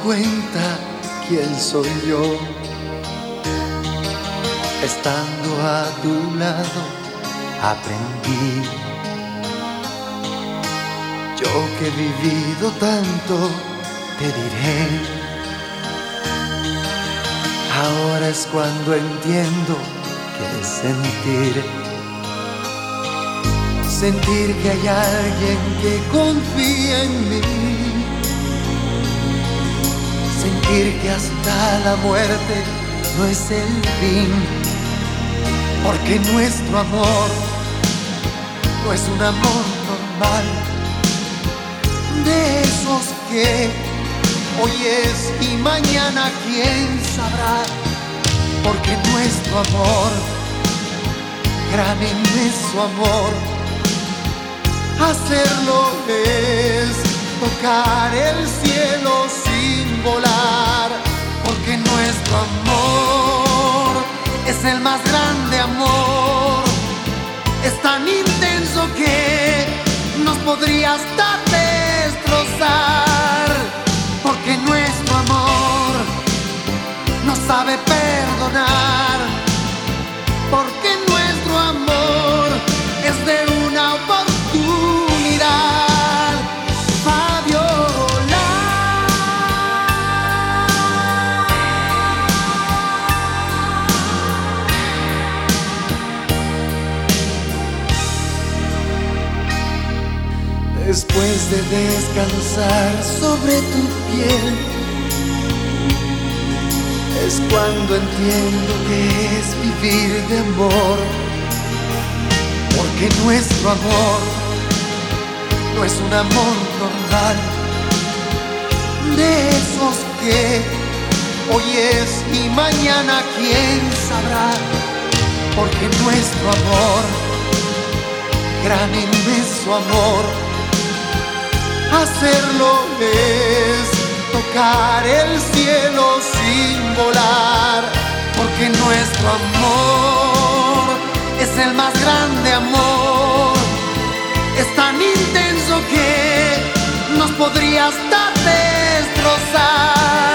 cuenta quién soy yo. Estando a tu lado aprendí. Yo que he vivido tanto, te diré. Ahora es cuando entiendo qué es sentir. Sentir que hay alguien que confía en mí. Sentir que hasta la muerte no es el fin. Porque nuestro amor no es un amor normal, de esos que hoy es y mañana quién sabrá. Porque nuestro amor, gran inmenso amor, hacerlo es tocar el cielo sin volar. Porque nuestro amor es el más grande amor, es tan intenso que nos podría hasta destrozar. Porque nuestro amor no sabe perdonar. Porque nuestro amor es de una oportunidad, Fabiola. Después de descansar sobre tu piel, es cuando entiendo que es vivir de amor. Porque nuestro amor no es un amor normal, de esos que hoy es y mañana quién sabrá. Porque nuestro amor, gran inmenso amor, hacerlo es tocar el cielo sin volar. Porque nuestro amor es el más grande amor, es tan intenso que nos podría hasta destrozar.